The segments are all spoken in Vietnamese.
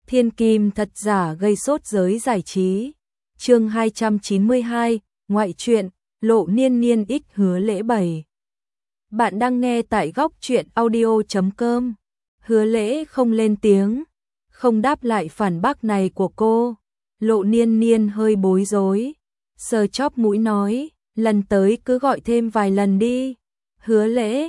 Thiên kim thật giả gây sốt giới giải trí. Chương 292, ngoại truyện, Lộ Niên Niên ích Hứa Lễ 7. Bạn đang nghe tại góc truyện audio.com. Hứa Lễ không lên tiếng, không đáp lại phản bác này của cô. Lộ Niên Niên hơi bối rối, sờ chóp mũi nói, lần tới cứ gọi thêm vài lần đi. Hứa Lễ,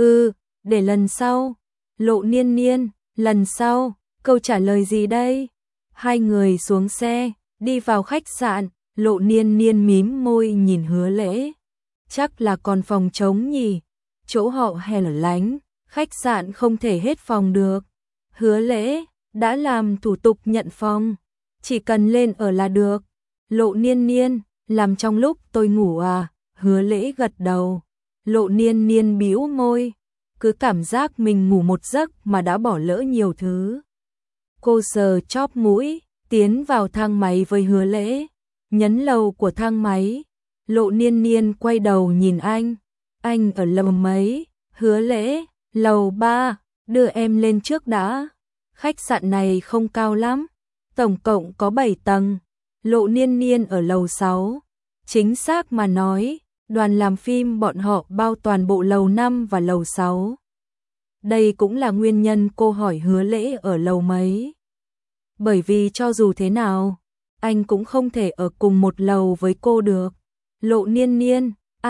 để lần sau. Lộ Niên Niên, lần sau, câu trả lời gì đây? Hai người xuống xe, đi vào khách sạn, Lộ Niên Niên mím môi nhìn Hứa Lễ. Chắc là còn phòng trống nhỉ? Chỗ họ hẻo lánh, khách sạn không thể hết phòng được. Hứa Lễ, đã làm thủ tục nhận phòng, chỉ cần lên ở là được. Lộ Niên Niên, làm trong lúc tôi ngủ à? Hứa Lễ gật đầu. Lộ Niên Niên bĩu môi, cứ cảm giác mình ngủ một giấc mà đã bỏ lỡ nhiều thứ. Cô sờ chóp mũi, tiến vào thang máy với Hứa Lễ, nhấn lầu của thang máy. Lộ Niên Niên quay đầu nhìn anh ở lầu mấy? Hứa Lễ, lầu 3, đưa em lên trước đã. Khách sạn này không cao lắm, tổng cộng có 7 tầng. Lộ Niên Niên ở lầu 6. Chính xác mà nói, đoàn làm phim bọn họ bao toàn bộ lầu 5 và lầu 6. Đây cũng là nguyên nhân cô hỏi Hứa Lễ ở lầu mấy. Bởi vì cho dù thế nào, anh cũng không thể ở cùng một lầu với cô được. Lộ Niên Niên,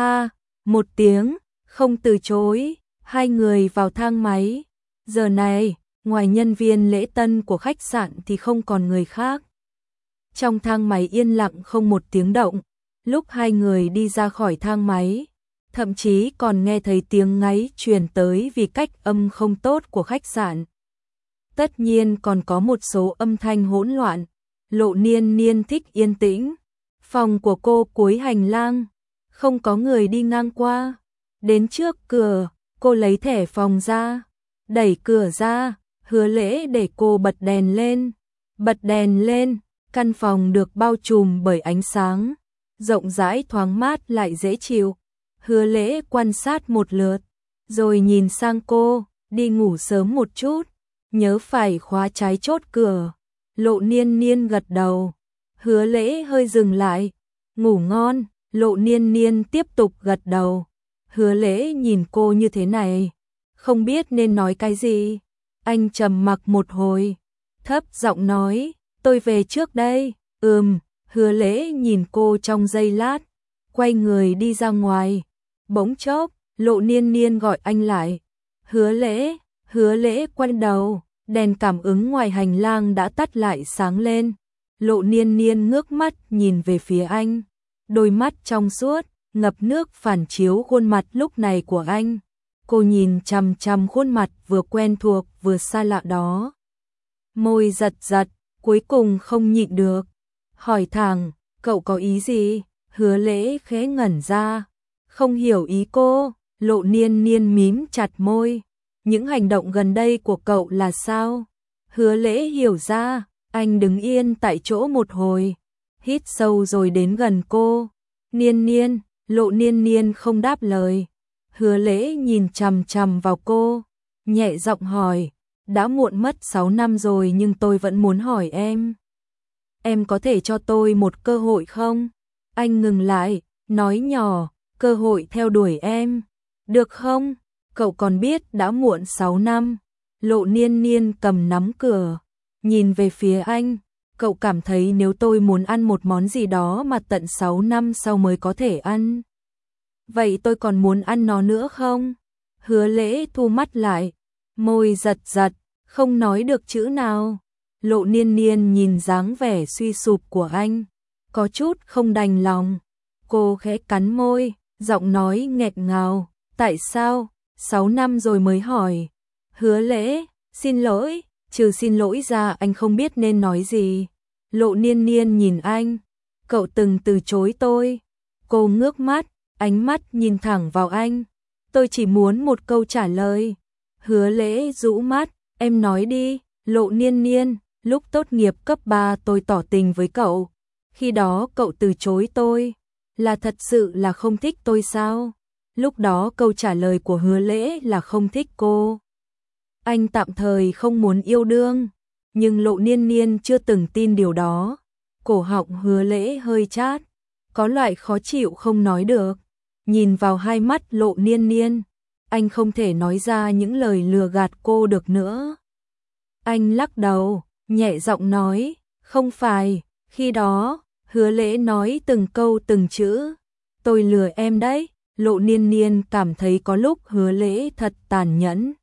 một tiếng, không từ chối. Hai người vào thang máy. Giờ này, ngoài nhân viên lễ tân của khách sạn thì không còn người khác. Trong thang máy yên lặng không một tiếng động. Lúc hai người đi ra khỏi thang máy, thậm chí còn nghe thấy tiếng ngáy truyền tới vì cách âm không tốt của khách sạn. Tất nhiên còn có một số âm thanh hỗn loạn. Lộ Niên Niên thích yên tĩnh. Phòng của cô cuối hành lang, không có người đi ngang qua. Đến trước cửa, cô lấy thẻ phòng ra, đẩy cửa ra. Hứa Lễ để cô bật đèn lên. Bật đèn lên, căn phòng được bao trùm bởi ánh sáng, rộng rãi thoáng mát lại dễ chịu. Hứa Lễ quan sát một lượt, rồi nhìn sang cô, đi ngủ sớm một chút, nhớ phải khóa trái chốt cửa. Lộ Niên Niên gật đầu. Hứa Lễ hơi dừng lại, ngủ ngon. Lộ Niên Niên tiếp tục gật đầu. Hứa Lễ nhìn cô như thế này, không biết nên nói cái gì. Anh trầm mặc một hồi, thấp giọng nói, tôi về trước đây. Hứa Lễ nhìn cô trong giây lát, quay người đi ra ngoài. Bỗng chốc, Lộ Niên Niên gọi anh lại. Hứa Lễ quay đầu, đèn cảm ứng ngoài hành lang đã tắt lại sáng lên. Lộ Niên Niên ngước mắt nhìn về phía anh, đôi mắt trong suốt, ngập nước phản chiếu khuôn mặt lúc này của anh. Cô nhìn chằm chằm khuôn mặt vừa quen thuộc vừa xa lạ đó. Môi giật giật, cuối cùng không nhịn được, hỏi thẳng, cậu có ý gì? Hứa Lễ khẽ ngẩn ra, không hiểu ý cô. Lộ Niên Niên mím chặt môi, những hành động gần đây của cậu là sao? Hứa Lễ hiểu ra, anh đứng yên tại chỗ một hồi, hít sâu rồi đến gần cô. Niên Niên. Lộ Niên Niên không đáp lời. Hứa Lễ nhìn chằm chằm vào cô, nhẹ giọng hỏi, đã muộn mất 6 năm rồi nhưng tôi vẫn muốn hỏi em. Em có thể cho tôi một cơ hội không? Anh ngừng lại, nói nhỏ, cơ hội theo đuổi em, được không? Cậu còn biết đã muộn 6 năm. Lộ Niên Niên cầm nắm cửa, nhìn về phía anh. Cậu cảm thấy nếu tôi muốn ăn một món gì đó mà tận 6 năm sau mới có thể ăn, vậy tôi còn muốn ăn nó nữa không? Hứa Lễ thu mắt lại, môi giật giật, không nói được chữ nào. Lộ Niên Niên nhìn dáng vẻ suy sụp của anh, có chút không đành lòng. Cô khẽ cắn môi, giọng nói nghẹt ngào, tại sao? 6 năm rồi mới hỏi. Hứa Lễ, xin lỗi. Trừ xin lỗi ra anh không biết nên nói gì. Lộ Niên Niên nhìn anh, cậu từng từ chối tôi. Cô ngước mắt, ánh mắt nhìn thẳng vào anh. Tôi chỉ muốn một câu trả lời. Hứa Lễ rũ mắt, em nói đi. Lộ Niên Niên, lúc tốt nghiệp cấp 3 tôi tỏ tình với cậu. Khi đó cậu từ chối tôi, là thật sự là không thích tôi sao? Lúc đó câu trả lời của Hứa Lễ là không thích cô. Anh tạm thời không muốn yêu đương. nhưng Lộ Niên Niên chưa từng tin điều đó. Cổ họng Hứa Lễ hơi chát, có loại khó chịu không nói được. Nhìn vào hai mắt Lộ Niên Niên, anh không thể nói ra những lời lừa gạt cô được nữa. Anh lắc đầu, nhẹ giọng nói, không phải, khi đó, Hứa Lễ nói từng câu từng chữ, tôi lừa em đấy. Lộ Niên Niên cảm thấy có lúc Hứa Lễ thật tàn nhẫn.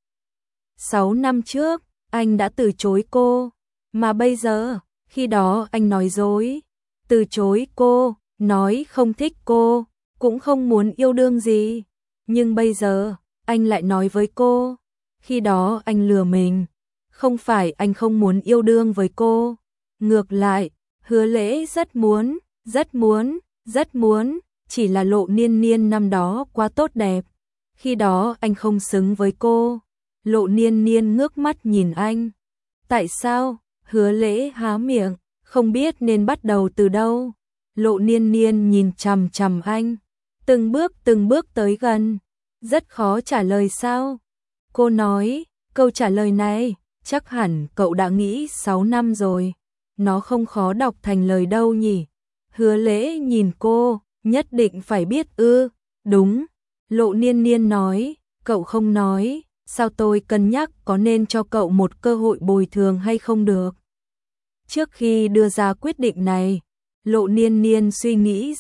6 năm trước, anh đã từ chối cô, mà bây giờ, khi đó anh nói dối, từ chối cô, nói không thích cô, cũng không muốn yêu đương gì. Nhưng bây giờ, anh lại nói với cô, khi đó anh lừa mình, không phải anh không muốn yêu đương với cô. Ngược lại, Hứa Lễ rất muốn, rất muốn, rất muốn, chỉ là Lộ Niên Niên năm đó quá tốt đẹp. Khi đó anh không xứng với cô. Lộ Niên Niên ngước mắt nhìn anh. Tại sao? Hứa Lễ há miệng, không biết nên bắt đầu từ đâu. Lộ Niên Niên nhìn chằm chằm anh, từng bước tới gần. Rất khó trả lời sao? Cô nói, câu trả lời này, chắc hẳn cậu đã nghĩ 6 năm rồi. Nó không khó đọc thành lời đâu nhỉ? Hứa Lễ nhìn cô, nhất định phải biết ư? Đúng. Lộ Niên Niên nói, cậu không nói, sao tôi cân nhắc có nên cho cậu một cơ hội bồi thường hay không được? Trước khi đưa ra quyết định này, Lộ Niên Niên suy nghĩ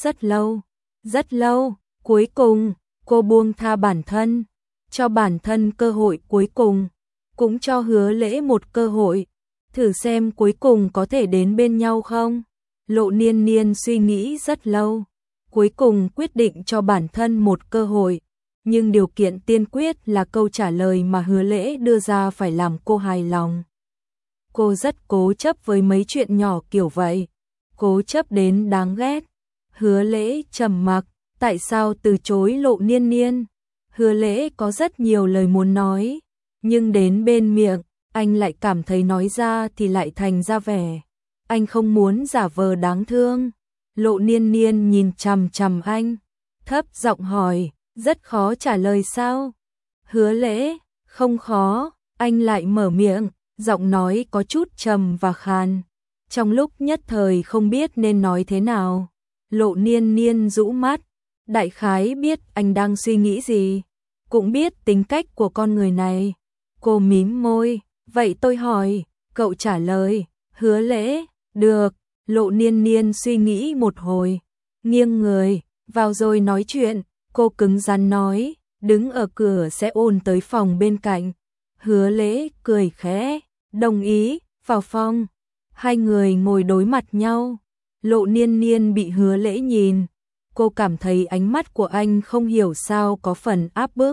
rất lâu, cuối cùng, cô buông tha bản thân, cho bản thân cơ hội cuối cùng, cũng cho Hứa Lễ một cơ hội, thử xem cuối cùng có thể đến bên nhau không? Lộ Niên Niên suy nghĩ rất lâu, cuối cùng quyết định cho bản thân một cơ hội, nhưng điều kiện tiên quyết là câu trả lời mà Hứa Lễ đưa ra phải làm cô hài lòng. Cô rất cố chấp với mấy chuyện nhỏ kiểu vậy, cố chấp đến đáng ghét. Hứa Lễ trầm mặc, tại sao từ chối Lộ Niên Niên? Hứa Lễ có rất nhiều lời muốn nói, nhưng đến bên miệng, anh lại cảm thấy nói ra thì lại thành ra vẻ. Anh không muốn giả vờ đáng thương. Lộ Niên Niên nhìn chằm chằm anh, thấp giọng hỏi, rất khó trả lời sao? Hứa Lễ, không khó, anh lại mở miệng, giọng nói có chút trầm và khàn. Trong lúc nhất thời không biết nên nói thế nào, Lộ Niên Niên rũ mắt, đại khái biết anh đang suy nghĩ gì, cũng biết tính cách của con người này. Cô mím môi, vậy tôi hỏi, cậu trả lời. Hứa Lễ, được. Lộ Niên Niên suy nghĩ một hồi, nghiêng người, vào rồi nói chuyện. Cô cứng rắn nói, đứng ở cửa sẽ ồn tới phòng bên cạnh. Hứa Lễ cười khẽ, đồng ý, vào phòng. Hai người ngồi đối mặt nhau. Lộ Niên Niên bị Hứa Lễ nhìn, cô cảm thấy ánh mắt của anh không hiểu sao có phần áp bức.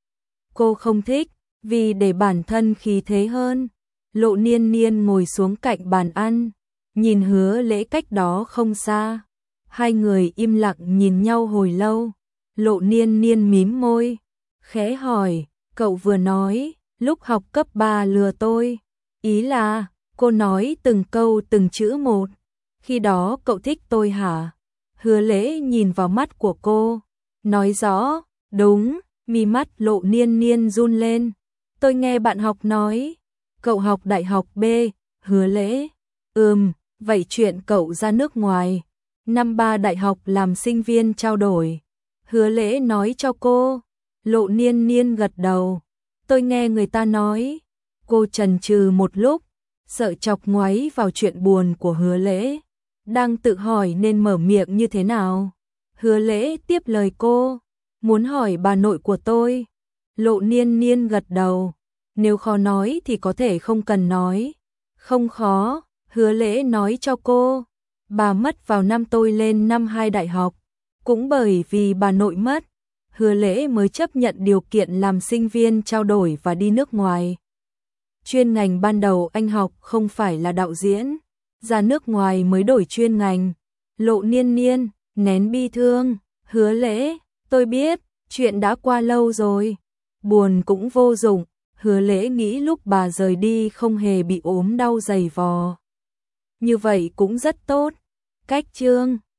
Cô không thích, vì để bản thân khí thế hơn. Lộ Niên Niên ngồi xuống cạnh bàn ăn, nhìn Hứa Lễ cách đó không xa. Hai người im lặng nhìn nhau hồi lâu. Lộ Niên Niên mím môi, khẽ hỏi, cậu vừa nói, lúc học cấp 3 lừa tôi. Ý là, cô nói từng câu từng chữ một. Khi đó cậu thích tôi hả? Hứa Lễ nhìn vào mắt của cô, nói rõ, đúng. Mi mắt Lộ Niên Niên run lên. Tôi nghe bạn học nói, cậu học đại học B. Hứa Lễ, vậy chuyện cậu ra nước ngoài, năm 3 đại học làm sinh viên trao đổi, Hứa Lễ nói cho cô. Lộ Niên Niên gật đầu, tôi nghe người ta nói. Cô chần chừ một lúc, sợ chọc ngoáy vào chuyện buồn của Hứa Lễ, đang tự hỏi nên mở miệng như thế nào. Hứa Lễ tiếp lời cô, muốn hỏi bà nội của tôi. Lộ Niên Niên gật đầu, nếu khó nói thì có thể không cần nói. Không khó, Hứa Lễ nói cho cô, bà mất vào năm tôi lên năm 2 đại học, cũng bởi vì bà nội mất, Hứa Lễ mới chấp nhận điều kiện làm sinh viên trao đổi và đi nước ngoài. Chuyên ngành ban đầu anh học không phải là đạo diễn, ra nước ngoài mới đổi chuyên ngành. Lộ Niên Niên nén bi thương, Hứa Lễ, tôi biết, chuyện đã qua lâu rồi, buồn cũng vô dụng. Hứa Lễ nghĩ lúc bà rời đi không hề bị ốm đau dày vò, như vậy cũng rất tốt. Cách chương